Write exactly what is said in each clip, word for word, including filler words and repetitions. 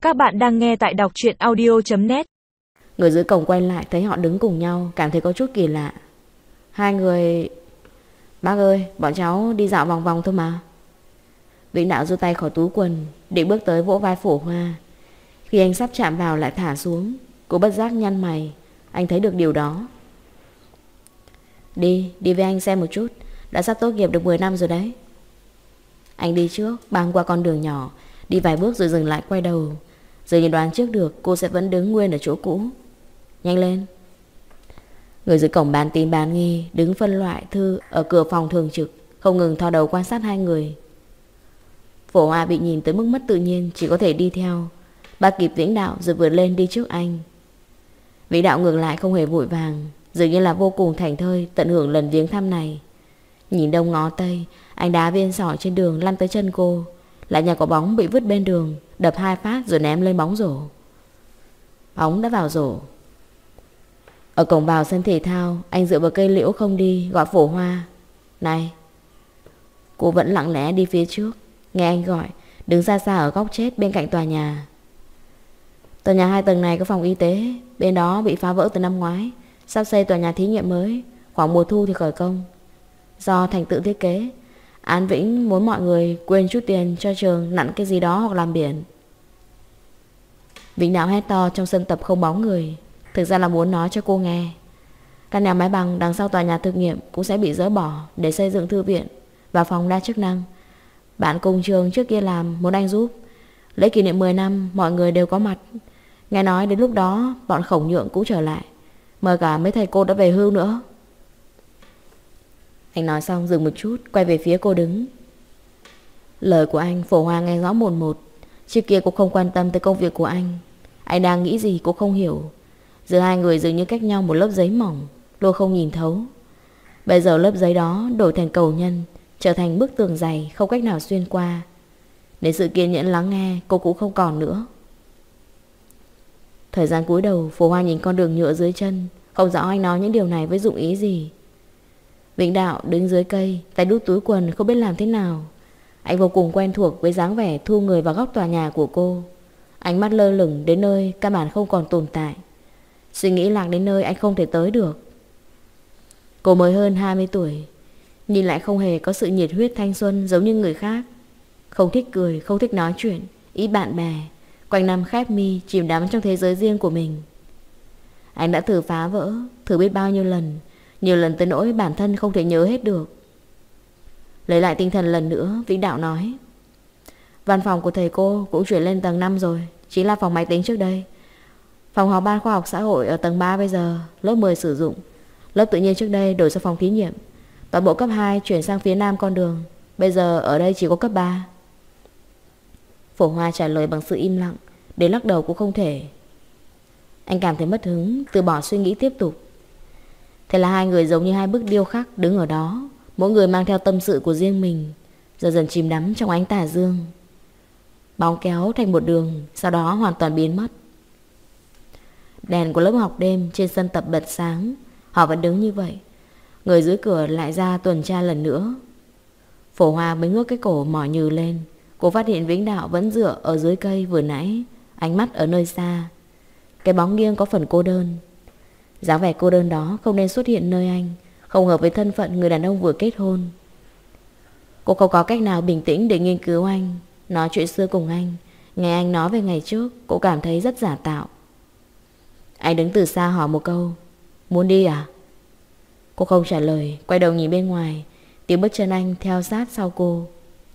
Các bạn đang nghe tại đọc truyện audio chấm net. Người dưới cổng quay lại thấy họ đứng cùng nhau, cảm thấy có chút kỳ lạ. Hai người... Bác ơi, bọn cháu đi dạo vòng vòng thôi mà. Vĩnh Đạo giơ tay khỏi túi quần, định bước tới vỗ vai Phổ Hoa. Khi anh sắp chạm vào lại thả xuống. Cô bất giác nhăn mày. Anh thấy được điều đó. Đi, đi với anh xem một chút. Đã sắp tốt nghiệp được mười năm rồi đấy. Anh đi trước, băng qua con đường nhỏ, đi vài bước rồi dừng lại quay đầu. Giờ nhìn đoán trước được cô sẽ vẫn đứng nguyên ở chỗ cũ. Nhanh lên. Người dưới cổng bán tín bán nghi đứng phân loại thư ở cửa phòng thường trực, không ngừng thò đầu quan sát hai người. Phổ Hoa bị nhìn tới mức mất tự nhiên, chỉ có thể đi theo. Bà kịp Vĩnh Đạo rồi vượt lên đi trước anh. Vĩnh Đạo ngược lại không hề vội vàng, dường như là vô cùng thảnh thơi tận hưởng lần viếng thăm này. Nhìn đông ngó tây, anh đá viên sỏi trên đường lăn tới chân cô. Lại nhà có bóng bị vứt bên đường, đập hai phát rồi ném lên bóng rổ. Bóng đã vào rổ. Ở cổng vào sân thể thao, anh dựa vào cây liễu không đi, gọi Phổ Hoa. Này. Cô vẫn lặng lẽ đi phía trước, nghe anh gọi, đứng xa xa ở góc chết bên cạnh tòa nhà. Tòa nhà hai tầng này có phòng y tế, bên đó bị phá vỡ từ năm ngoái, sắp xây tòa nhà thí nghiệm mới, khoảng mùa thu thì khởi công. Do thành tựu thiết kế, An Vĩnh muốn mọi người quên chút tiền cho trường nặn cái gì đó hoặc làm biển. Vĩnh Đạo hét to trong sân tập không bóng người, thực ra là muốn nói cho cô nghe. Căn nhà mái bằng đằng sau tòa nhà thực nghiệm cũng sẽ bị dỡ bỏ để xây dựng thư viện và phòng đa chức năng. Bạn cùng trường trước kia làm muốn anh giúp. Lễ kỷ niệm mười năm mọi người đều có mặt. Nghe nói đến lúc đó bọn Khổng Nhượng cũng trở lại, mời cả mấy thầy cô đã về hưu nữa. Anh nói xong dừng một chút, quay về phía cô đứng. Lời của anh Phổ Hoa nghe rõ một một. Trước kia cô không quan tâm tới công việc của anh. Anh đang nghĩ gì cô không hiểu. Giữa hai người dường như cách nhau một lớp giấy mỏng, cô không nhìn thấu. Bây giờ lớp giấy đó đổi thành cầu nhân, trở thành bức tường dày không cách nào xuyên qua. Đến sự kiên nhẫn lắng nghe cô cũng không còn nữa. Thời gian cúi đầu, Phổ Hoa nhìn con đường nhựa dưới chân, không rõ anh nói những điều này với dụng ý gì. Vĩnh Đạo đứng dưới cây, tay đút túi quần không biết làm thế nào. Anh vô cùng quen thuộc với dáng vẻ thu người vào góc tòa nhà của cô. Ánh mắt lơ lửng đến nơi căn bản không còn tồn tại. Suy nghĩ lạc đến nơi anh không thể tới được. Cô mới hơn hai mươi tuổi, nhìn lại không hề có sự nhiệt huyết thanh xuân giống như người khác. Không thích cười, không thích nói chuyện, ít bạn bè, quanh năm khép mi chìm đắm trong thế giới riêng của mình. Anh đã thử phá vỡ, thử biết bao nhiêu lần, nhiều lần tới nỗi bản thân không thể nhớ hết được. Lấy lại tinh thần lần nữa, Vĩnh Đạo nói. Văn phòng của thầy cô cũng chuyển lên tầng năm rồi, chính là phòng máy tính trước đây. Phòng họp ban khoa học xã hội ở tầng ba bây giờ lớp mười sử dụng. Lớp tự nhiên trước đây đổi sang phòng thí nghiệm. Toàn bộ cấp hai chuyển sang phía nam con đường. Bây giờ ở đây chỉ có cấp ba. Phổ Hoa trả lời bằng sự im lặng, để lắc đầu cũng không thể. Anh cảm thấy mất hứng, từ bỏ suy nghĩ tiếp tục. Thế là hai người giống như hai bức điêu khắc đứng ở đó, mỗi người mang theo tâm sự của riêng mình, dần dần chìm đắm trong ánh tà dương. Bóng kéo thành một đường, sau đó hoàn toàn biến mất. Đèn của lớp học đêm trên sân tập bật sáng. Họ vẫn đứng như vậy. Người dưới cửa lại ra tuần tra lần nữa. Phổ Hoa mới ngước cái cổ mỏi nhừ lên. Cô phát hiện Vĩnh Đạo vẫn dựa ở dưới cây vừa nãy, ánh mắt ở nơi xa. Cái bóng nghiêng có phần cô đơn. Dáng vẻ cô đơn đó không nên xuất hiện nơi anh, không hợp với thân phận người đàn ông vừa kết hôn. Cô không có cách nào bình tĩnh để nghiên cứu anh, nói chuyện xưa cùng anh. Nghe anh nói về ngày trước, cô cảm thấy rất giả tạo. Anh đứng từ xa hỏi một câu. Muốn đi à? Cô không trả lời, quay đầu nhìn bên ngoài. Tiếng bước chân anh theo sát sau cô.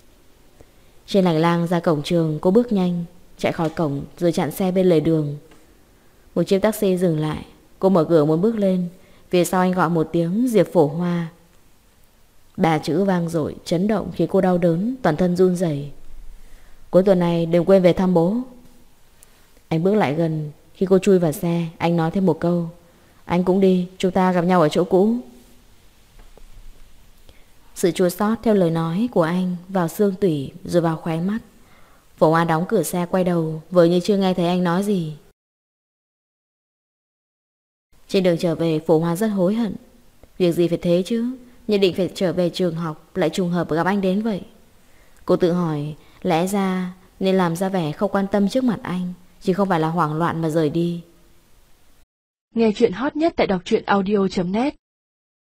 Trên hành lang ra cổng trường, cô bước nhanh, chạy khỏi cổng rồi chặn xe bên lề đường. Một chiếc taxi dừng lại. Cô mở cửa muốn bước lên. Phía sau anh gọi một tiếng Diệp Phổ Hoa. Ba chữ vang dội chấn động khiến cô đau đớn, toàn thân run rẩy. Cuối tuần này đừng quên về thăm bố. Anh bước lại gần. Khi cô chui vào xe, anh nói thêm một câu. Anh cũng đi, chúng ta gặp nhau ở chỗ cũ. Sự chua xót theo lời nói của anh vào xương tủy rồi vào khóe mắt. Phổ Hoa đóng cửa xe quay đầu, vừa như chưa nghe thấy anh nói gì. Trên đường trở về, Phổ Hoa rất hối hận. Việc gì phải thế chứ, nhất định phải trở về trường học lại trùng hợp gặp anh đến vậy. Cô tự hỏi, lẽ ra nên làm ra vẻ không quan tâm trước mặt anh, chứ không phải là hoảng loạn mà rời đi. Nghe chuyện hot nhất tại đọc truyện audio chấm net.